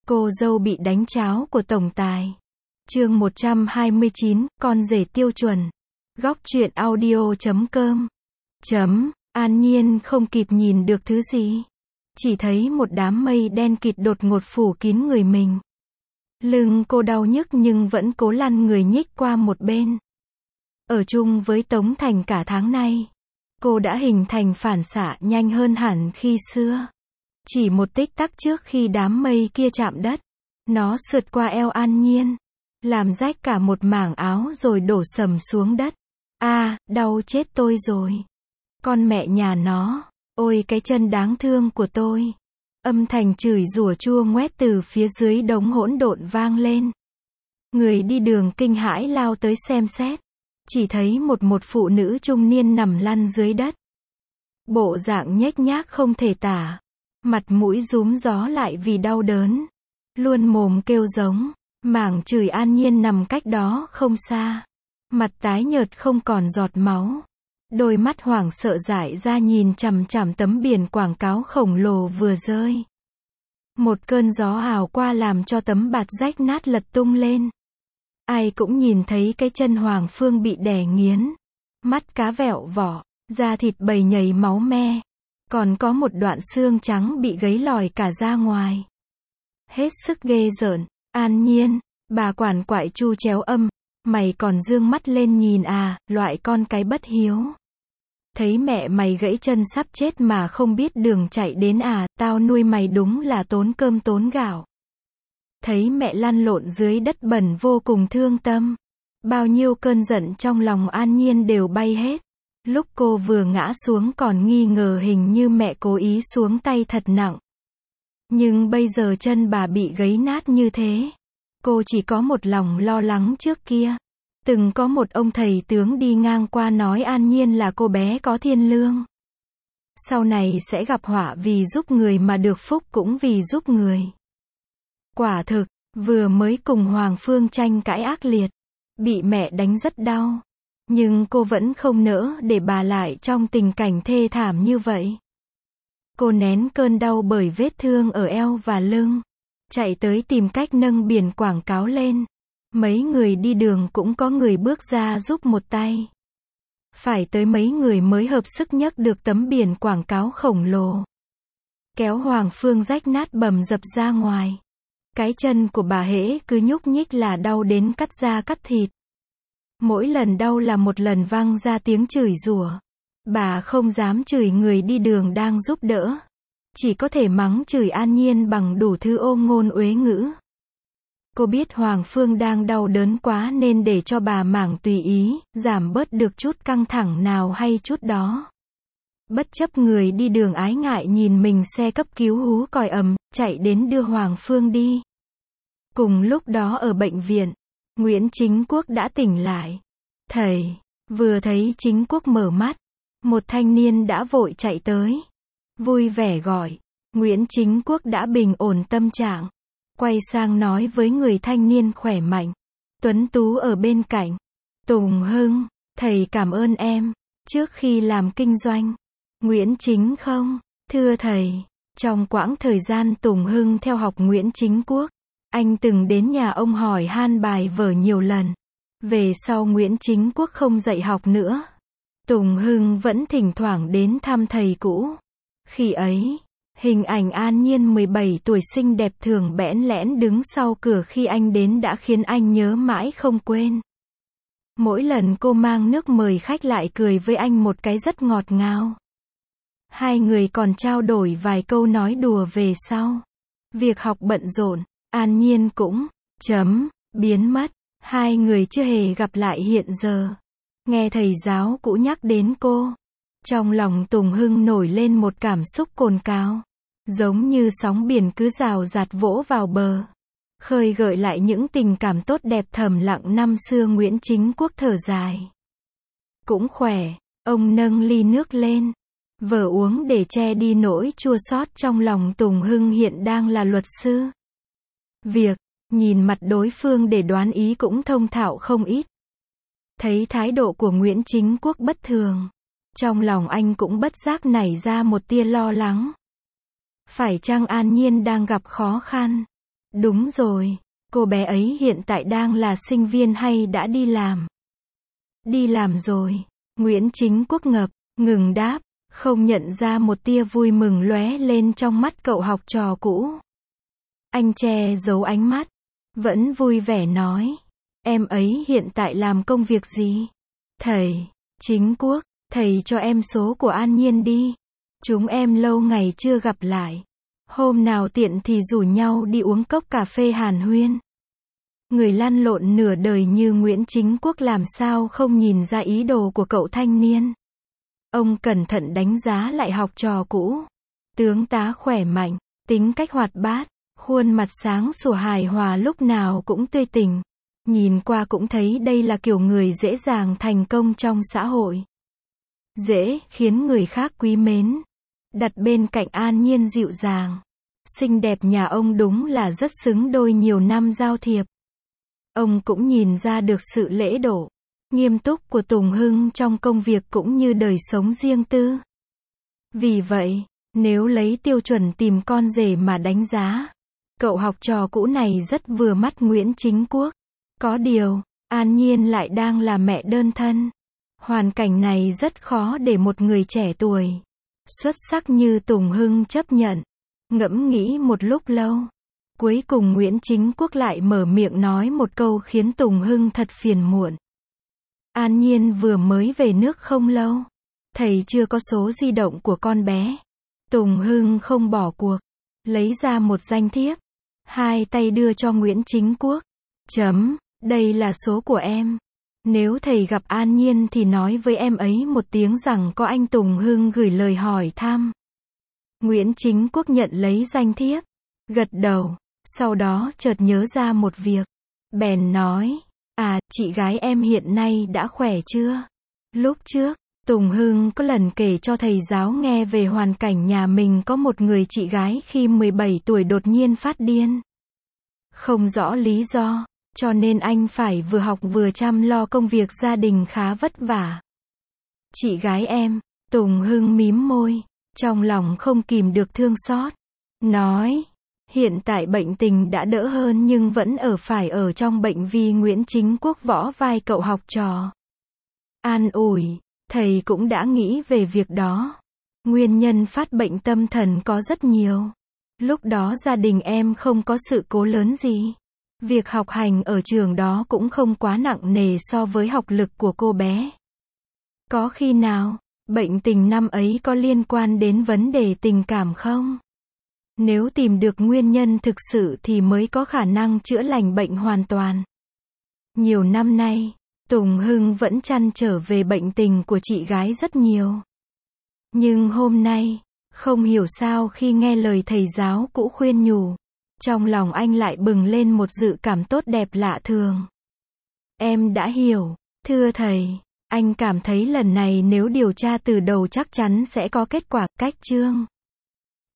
Cô dâu bị đánh cháo của tổng tài. Chương 129, con rể tiêu chuẩn. Góc truyện audio.com. An Nhiên không kịp nhìn được thứ gì. Chỉ thấy một đám mây đen kịt đột ngột phủ kín người mình. Lưng cô đau nhức nhưng vẫn cố lăn người nhích qua một bên. Ở chung với Tống Thành cả tháng nay, cô đã hình thành phản xạ nhanh hơn hẳn khi xưa. Chỉ một tích tắc trước khi đám mây kia chạm đất, nó sượt qua eo An Nhiên, làm rách cả một mảng áo rồi đổ sầm xuống đất. Đau chết tôi rồi. Con mẹ nhà nó, ôi cái chân đáng thương của tôi. Âm thanh chửi rủa chua ngoét từ phía dưới đống hỗn độn vang lên. Người đi đường kinh hãi lao tới xem xét. Chỉ thấy một phụ nữ trung niên nằm lăn dưới đất. Bộ dạng nhếch nhác không thể tả. Mặt mũi rúm gió lại vì đau đớn. Luôn mồm kêu giống. Mảng chửi An Nhiên nằm cách đó không xa. Mặt tái nhợt không còn giọt máu. Đôi mắt hoảng sợ dại ra nhìn chằm chằm tấm biển quảng cáo khổng lồ vừa rơi. Một cơn gió ào qua làm cho tấm bạt rách nát lật tung lên. Ai cũng nhìn thấy cái chân Hoàng Phương bị đè nghiến. Mắt cá vẹo vỏ, da thịt bầy nhầy máu me. Còn có một đoạn xương trắng bị gấy lòi cả ra ngoài. Hết sức ghê rợn. An Nhiên, bà quản quại chu chéo âm. Mày còn dương mắt lên nhìn loại con cái bất hiếu. Thấy mẹ mày gãy chân sắp chết mà không biết đường chạy đến tao nuôi mày đúng là tốn cơm tốn gạo. Thấy mẹ lăn lộn dưới đất bẩn vô cùng thương tâm. Bao nhiêu cơn giận trong lòng An Nhiên đều bay hết. Lúc cô vừa ngã xuống còn nghi ngờ hình như mẹ cố ý xuống tay thật nặng. Nhưng bây giờ chân bà bị gãy nát như thế. Cô chỉ có một lòng lo lắng trước kia. Từng có một ông thầy tướng đi ngang qua nói An Nhiên là cô bé có thiên lương. Sau này sẽ gặp họa vì giúp người mà được phúc cũng vì giúp người. Quả thực, vừa mới cùng Hoàng Phương tranh cãi ác liệt. Bị mẹ đánh rất đau. Nhưng cô vẫn không nỡ để bà lại trong tình cảnh thê thảm như vậy. Cô nén cơn đau bởi vết thương ở eo và lưng. Chạy tới tìm cách nâng biển quảng cáo lên. Mấy người đi đường cũng có người bước ra giúp một tay. Phải tới mấy người mới hợp sức nhấc được tấm biển quảng cáo khổng lồ. Kéo Hoàng Phương rách nát bầm dập ra ngoài. Cái chân của bà hễ cứ nhúc nhích là đau đến cắt da cắt thịt. Mỗi lần đau là một lần vang ra tiếng chửi rủa. Bà không dám chửi người đi đường đang giúp đỡ. Chỉ có thể mắng chửi An Nhiên bằng đủ thứ ô ngôn uế ngữ. Cô biết Hoàng Phương đang đau đớn quá nên để cho bà mảng tùy ý, giảm bớt được chút căng thẳng nào hay chút đó. Bất chấp người đi đường ái ngại nhìn mình xe cấp cứu hú còi ầm, chạy đến đưa Hoàng Phương đi. Cùng lúc đó ở bệnh viện, Nguyễn Chính Quốc đã tỉnh lại. Thầy, vừa thấy Chính Quốc mở mắt, một thanh niên đã vội chạy tới. Vui vẻ gọi, Nguyễn Chính Quốc đã bình ổn tâm trạng. Quay sang nói với người thanh niên khỏe mạnh, tuấn tú ở bên cạnh. Tùng Hưng, thầy cảm ơn em, trước khi làm kinh doanh. Nguyễn Chính không, thưa thầy, trong quãng thời gian Tùng Hưng theo học Nguyễn Chính Quốc, anh từng đến nhà ông hỏi han bài vở nhiều lần. Về sau Nguyễn Chính Quốc không dạy học nữa. Tùng Hưng vẫn thỉnh thoảng đến thăm thầy cũ. Khi ấy, hình ảnh An Nhiên 17 tuổi xinh đẹp thường bẽn lẽn đứng sau cửa khi anh đến đã khiến anh nhớ mãi không quên. Mỗi lần cô mang nước mời khách lại cười với anh một cái rất ngọt ngào. Hai người còn trao đổi vài câu nói đùa về sau. Việc học bận rộn, An Nhiên cũng biến mất. Hai người chưa hề gặp lại hiện giờ. Nghe thầy giáo cũ nhắc đến cô. Trong lòng Tùng Hưng nổi lên một cảm xúc cồn cào. Giống như sóng biển cứ rào rạt vỗ vào bờ. Khơi gợi lại những tình cảm tốt đẹp thầm lặng năm xưa. Nguyễn Chính Quốc thở dài. Cũng khỏe, ông nâng ly nước lên. Vờ uống để che đi nỗi chua xót trong lòng. Tùng Hưng hiện đang là luật sư. Việc, nhìn mặt đối phương để đoán ý cũng thông thạo không ít. Thấy thái độ của Nguyễn Chính Quốc bất thường. Trong lòng anh cũng bất giác nảy ra một tia lo lắng. Phải chăng An Nhiên đang gặp khó khăn? Đúng rồi, cô bé ấy hiện tại đang là sinh viên hay đã đi làm? Đi làm rồi. Nguyễn Chính Quốc ngập ngừng đáp, không nhận ra một tia vui mừng lóe lên trong mắt cậu học trò cũ. Anh che giấu ánh mắt, vẫn vui vẻ nói, em ấy hiện tại làm công việc gì? Thầy, Chính Quốc, thầy cho em số của An Nhiên đi. Chúng em lâu ngày chưa gặp lại. Hôm nào tiện thì rủ nhau đi uống cốc cà phê hàn huyên. Người lăn lộn nửa đời như Nguyễn Chính Quốc làm sao không nhìn ra ý đồ của cậu thanh niên. Ông cẩn thận đánh giá lại học trò cũ. Tướng tá khỏe mạnh, tính cách hoạt bát, khuôn mặt sáng sủa hài hòa lúc nào cũng tươi tỉnh. Nhìn qua cũng thấy đây là kiểu người dễ dàng thành công trong xã hội. Dễ khiến người khác quý mến. Đặt bên cạnh An Nhiên dịu dàng, xinh đẹp nhà ông đúng là rất xứng đôi nhiều năm giao thiệp. Ông cũng nhìn ra được sự lễ độ, nghiêm túc của Tùng Hưng trong công việc cũng như đời sống riêng tư. Vì vậy, nếu lấy tiêu chuẩn tìm con rể mà đánh giá, cậu học trò cũ này rất vừa mắt Nguyễn Chính Quốc. Có điều, An Nhiên lại đang là mẹ đơn thân. Hoàn cảnh này rất khó để một người trẻ tuổi xuất sắc như Tùng Hưng chấp nhận. Ngẫm nghĩ một lúc lâu, cuối cùng Nguyễn Chính Quốc lại mở miệng nói một câu khiến Tùng Hưng thật phiền muộn. An Nhiên vừa mới về nước không lâu, thầy chưa có số di động của con bé. Tùng Hưng không bỏ cuộc, lấy ra một danh thiếp, hai tay đưa cho Nguyễn Chính Quốc. Đây là số của em. Nếu thầy gặp An Nhiên thì nói với em ấy một tiếng rằng có anh Tùng Hưng gửi lời hỏi thăm. Nguyễn Chính Quốc nhận lấy danh thiếp, gật đầu, sau đó chợt nhớ ra một việc. Bèn nói, chị gái em hiện nay đã khỏe chưa? Lúc trước, Tùng Hưng có lần kể cho thầy giáo nghe về hoàn cảnh nhà mình có một người chị gái khi 17 tuổi đột nhiên phát điên. Không rõ lý do, cho nên anh phải vừa học vừa chăm lo công việc gia đình khá vất vả. Chị gái em, Tùng Hưng mím môi, trong lòng không kìm được thương xót. Nói, hiện tại bệnh tình đã đỡ hơn nhưng vẫn phải ở trong bệnh vì Nguyễn Chính Quốc võ vai cậu học trò. An ủi, thầy cũng đã nghĩ về việc đó. Nguyên nhân phát bệnh tâm thần có rất nhiều. Lúc đó gia đình em không có sự cố lớn gì. Việc học hành ở trường đó cũng không quá nặng nề so với học lực của cô bé. Có khi nào, bệnh tình năm ấy có liên quan đến vấn đề tình cảm không? Nếu tìm được nguyên nhân thực sự thì mới có khả năng chữa lành bệnh hoàn toàn. Nhiều năm nay, Tùng Hưng vẫn trăn trở về bệnh tình của chị gái rất nhiều. Nhưng hôm nay, không hiểu sao khi nghe lời thầy giáo cũ khuyên nhủ, trong lòng anh lại bừng lên một dự cảm tốt đẹp lạ thường. Em đã hiểu, thưa thầy, anh cảm thấy lần này nếu điều tra từ đầu chắc chắn sẽ có kết quả. Cách chương